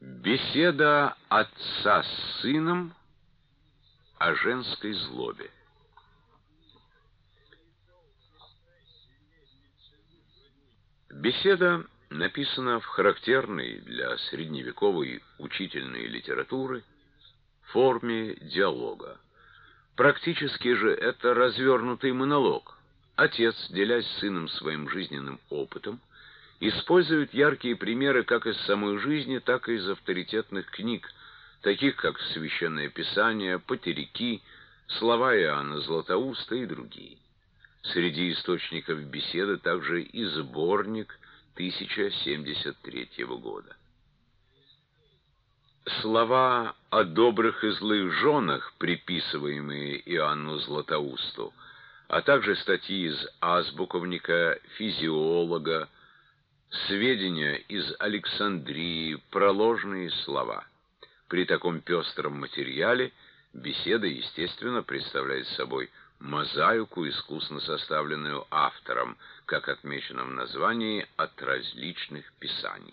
Беседа отца с сыном о женской злобе. Беседа написана в характерной для средневековой учительной литературы форме диалога. Практически же это развернутый монолог. Отец, делясь с сыном своим жизненным опытом, использует яркие примеры как из самой жизни, так и из авторитетных книг, таких как Священное Писание, Патерики, слова Иоанна Златоуста и другие. Среди источников беседы также и сборник 1073 года. Слова о добрых и злых женах, приписываемые Иоанну Златоусту, а также статьи из азбуковника, физиолога, сведения из Александрии, проложные слова. При таком пестром материале беседа, естественно, представляет собой мозаику, искусно составленную автором, как отмечено в названии, от различных писаний.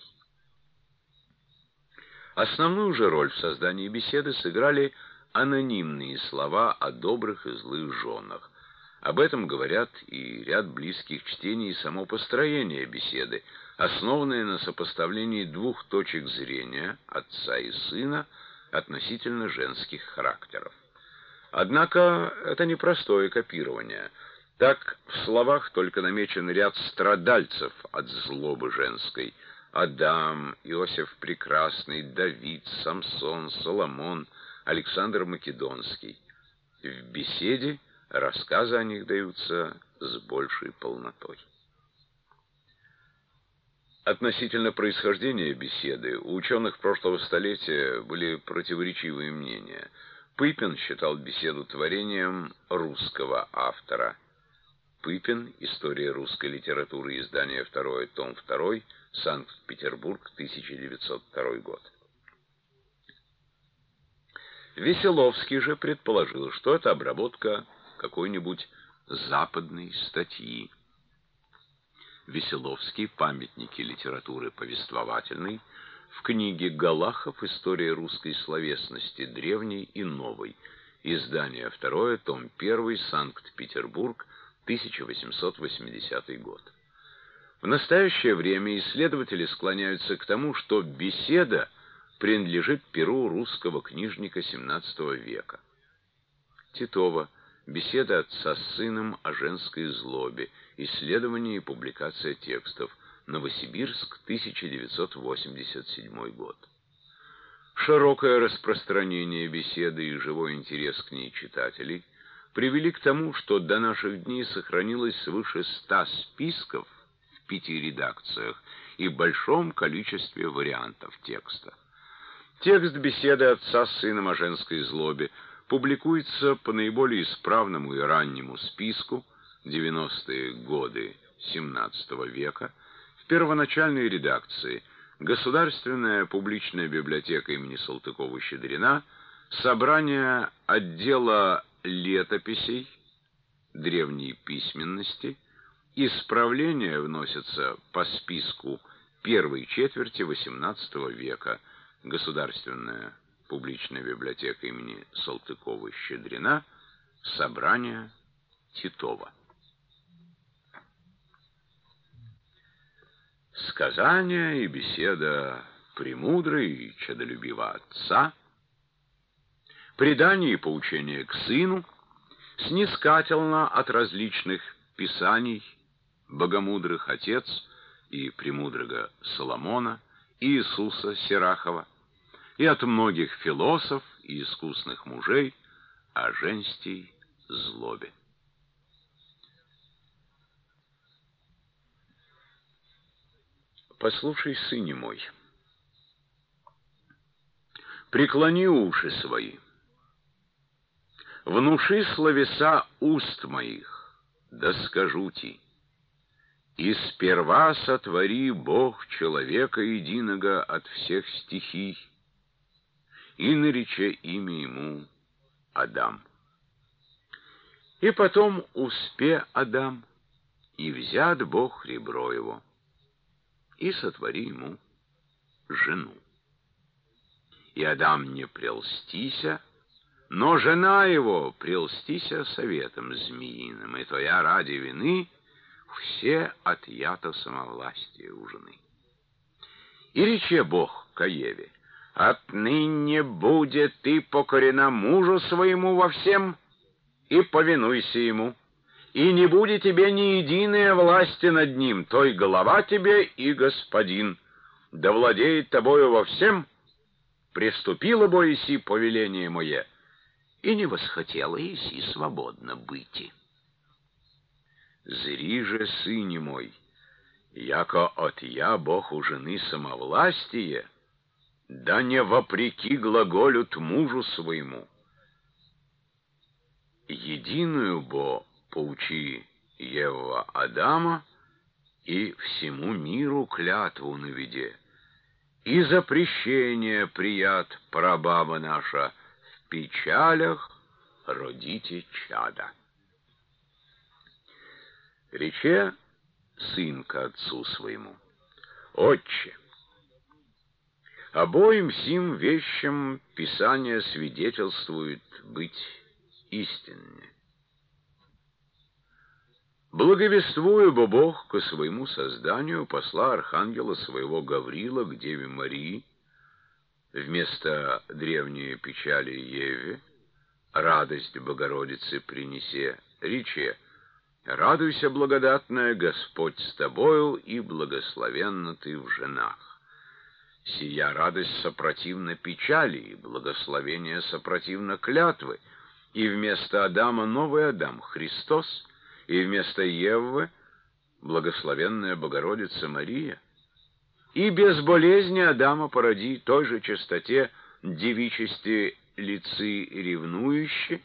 Основную же роль в создании беседы сыграли анонимные слова о добрых и злых женах. Об этом говорят и ряд близких чтений, и само построение беседы, основанное на сопоставлении двух точек зрения, отца и сына, относительно женских характеров. Однако это не простое копирование. Так в словах только намечен ряд страдальцев от злобы женской: Адам, Иосиф Прекрасный, Давид, Самсон, Соломон, Александр Македонский. В беседе рассказы о них даются с большей полнотой. Относительно происхождения беседы у ученых прошлого столетия были противоречивые мнения. Пыпин считал беседу творением русского автора. Пыпин. История русской литературы. Издание 2, том 2. Санкт-Петербург, 1902 год. Веселовский же предположил, что это обработка какой-нибудь западной статьи. Веселовский. Памятники литературы повествовательной. В книге Галахов «История русской словесности, древней и новой». Издание 2, том 1, Санкт-Петербург, 1880 год. В настоящее время исследователи склоняются к тому, что беседа принадлежит перу русского книжника XVII века. Титова. Беседа отца с сыном о женской злобе. Исследование и публикация текстов. Новосибирск, 1987 год. Широкое распространение беседы и живой интерес к ней читателей привели к тому, что до наших дней сохранилось свыше 100 списков в 5 редакциях и большом количестве вариантов текста. Текст беседы отца с сыном о женской злобе публикуется по наиболее исправному и раннему списку 90-е годы XVII века в первоначальной редакции Государственная публичная библиотека имени Салтыкова-Щедрина, собрание отдела летописей древней письменности, исправления вносятся по списку первой четверти XVIII века, Государственная публичная библиотека имени Салтыкова-Щедрина, собрание Титова. Сказания и беседа премудрой и чадолюбивого отца, предание и поучение к сыну, снискательно от различных писаний богомудрых отец и премудрого Соломона, Иисуса Сирахова, и от многих философов и искусных мужей о женской злобе. Послушай, сыне мой, преклони уши свои, внуши словеса уст моих, да скажу ти: и сперва сотвори Бог человека единого от всех стихий, и нарече имя ему Адам. И потом успе Адам, и взят Бог ребро его, и сотвори ему жену. И Адам не прельстися, но жена его прельстися советом змеиным, и то я ради вины все отъято самовластие у жены. И рече Бог ко Еве: отныне будет ты покорена мужу своему во всем, и повинуйся ему, и не будет тебе ни единой власти над ним, той голова тебе и господин, да владеет тобою во всем. Приступила бо еси повеление мое, и не восхотела еси свободно быти. Зри же, сыне мой, яко от я Бог у жены самовластие, да не вопреки глаголют мужу своему. Единую бо поучи Ева Адама, и всему миру клятву наведе, и запрещение прият прабаба наша в печалях родите чада. Рече сын к отцу своему: отче, обоим сим вещам Писание свидетельствует быть истинными. Благовествуя бо Бог ко своему созданию посла архангела своего Гаврила к Деве Марии, вместо древней печали Еве радость Богородицы принесе, рече: радуйся, благодатная, Господь с тобою, и благословенна ты в женах. Сия радость сопротивна печали, и благословение сопротивно клятвы, и вместо Адама новый Адам, Христос, и вместо Евы благословенная Богородица Мария. И без болезни Адама породи той же чистоте девичести лицы ревнующие,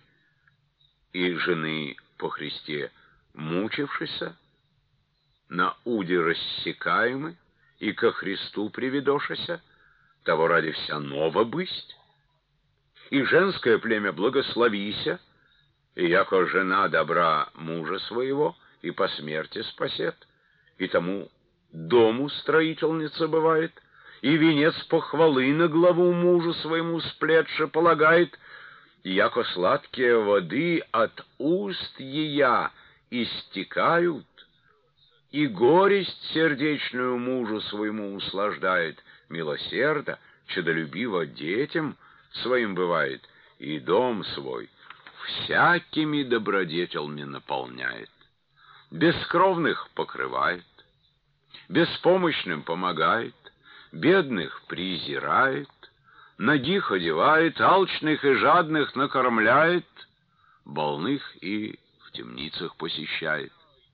и жены по Христе мучившися, на уде рассекаемы, и ко Христу приведошися, того ради вся нова бысть. И женское племя благословися, и яко жена добра мужа своего, и по смерти спасет, и тому дому строительница бывает, и венец похвалы на главу мужу своему сплетше полагает, и яко сладкие воды от уст ея истекают, и горесть сердечную мужу своему услаждает, милосердно, чадолюбиво детям своим бывает, и дом свой всякими добродетельми наполняет, бескровных покрывает, беспомощным помогает, бедных презирает, нагих одевает, алчных и жадных накормляет, больных и в темницах посещает.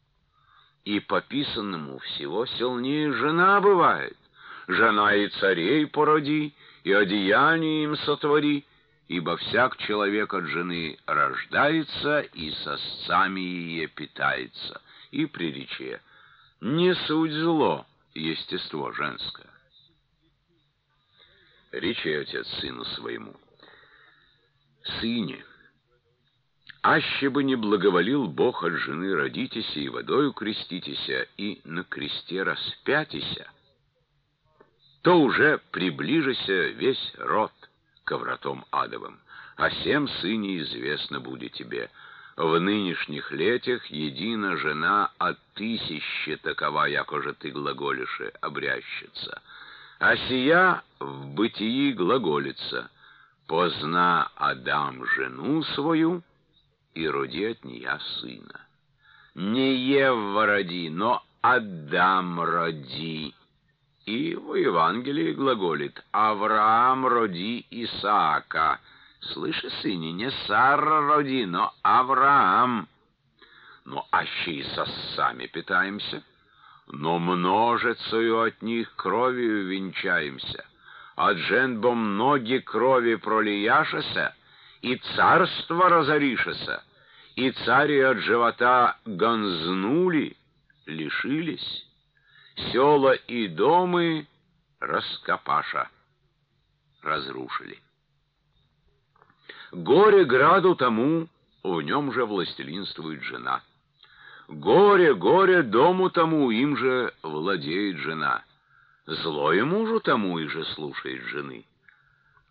И по писанному всего сильнее жена бывает. Жена и царей породи, и одеяние им сотвори, ибо всяк человек от жены рождается, и сосцами ее питается. И прирече: не суть зло естество женское. Рече отец сыну своему: сыне, аще бы не благоволил Бог от жены родитеся, и водою креститеся, и на кресте распятися, то уже приближися весь род ко вратам адовым. А сем, сыне, известно будет тебе: в нынешних летях едина жена от 1000 такова, якоже ты глаголише, обрящется. А сия в бытии глаголится: позна Адам жену свою, и роди от нея сына. Не Ева роди, но Адам роди. И в Евангелии глаголит: Авраам роди Исаака. Слыши, сыне, не Сара роди, но Авраам. Но аще и сосцами питаемся, но множицею от них кровью венчаемся. От женбо многие крови пролияшеся, и царство разоришеся, и цари от живота гонзнули, лишились, села и домы раскопаша, разрушили. Горе граду тому, в нем же властелинствует жена. Горе, горе дому тому, им же владеет жена. Злое мужу тому, и же слушает жены.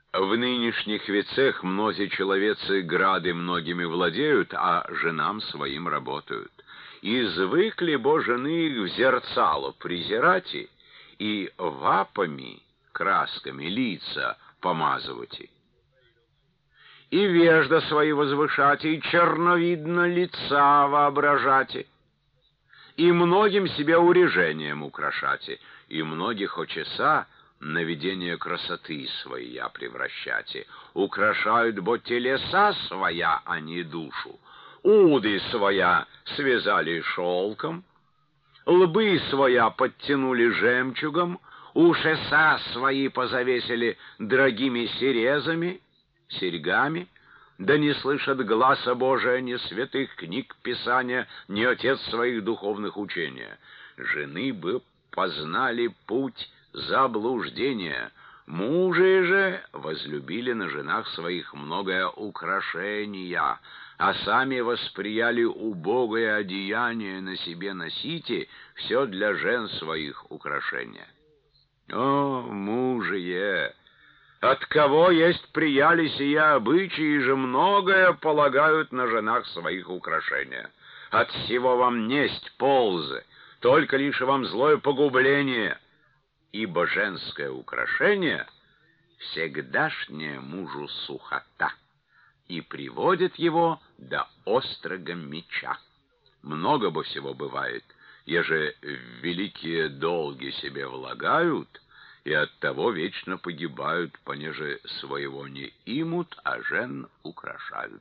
В нынешних вецах мнози человецы грады многими владеют, а женам своим работают. И звыкли бо жены их в зерцало презирать и вапами, красками лица помазывать. И вежда свои возвышать, и черновидно лица воображать, и многим себе урежением украшать, и многих очеса наведение красоты своя превращать. Украшают бо телеса своя, а не душу. Уды своя связали шелком, лбы своя подтянули жемчугом, ушеса свои позавесили дорогими серьгами, да не слышат гласа Божия, ни святых книг Писания, ни отец своих духовных учения. Жены бы познали путь заблуждения, мужи же возлюбили на женах своих многое украшения, а сами восприяли убогое одеяние на себе носите, все для жен своих украшения. О, мужие! От кого есть прияли сия обычаи же многое полагают на женах своих украшения. От всего вам несть ползы, только лишь вам злое погубление, ибо женское украшение всегдашняя мужу сухота и приводит его до острого меча. Много бы всего бывает, еже в великие долги себе влагают, и оттого вечно погибают, понеже своего не имут, а жен украшают.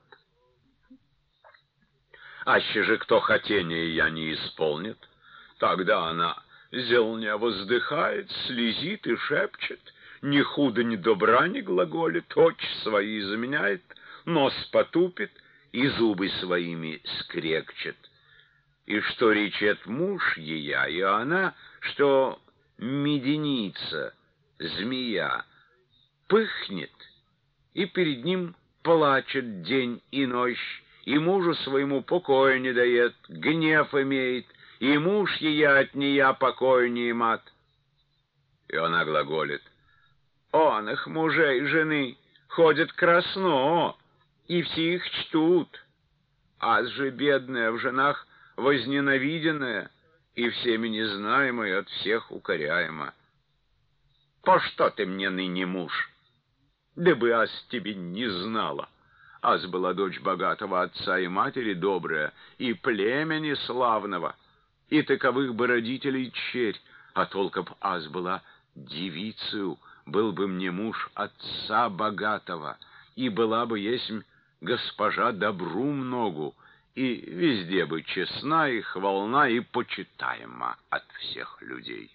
Аще же кто хотение я не исполнит, тогда она зелня воздыхает, слезит и шепчет, ни худо, ни добра не глаголит, очи свои заменяет, нос потупит и зубы своими скрекчет. И что речет муж ея, и она, что меденица, змея, пыхнет, и перед ним плачет день и ночь, и мужу своему покоя не дает, гнев имеет, и муж ея от нея покоя не имат. И она глаголит: он их мужей жены ходят красно, и все их чтут, аз же бедная в женах возненавиденная и всеми незнаемая, от всех укоряема. По что ты мне ныне муж? Да бы аз тебе не знала. Аз была дочь богатого отца и матери добрая, и племени славного, и таковых бы родителей черь, а толком аз была девицею, был бы мне муж отца богатого, и была бы есмь госпожа добру многу, и везде бы честна и хвална и почитаема от всех людей.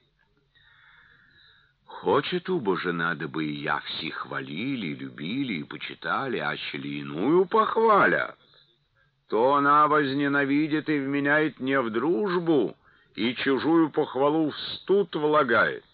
Хочет убо жена, дабы и я все хвалили, любили и почитали, аще ли иную похвалят, то она возненавидит и вменяет не в дружбу, и чужую похвалу в студ влагает.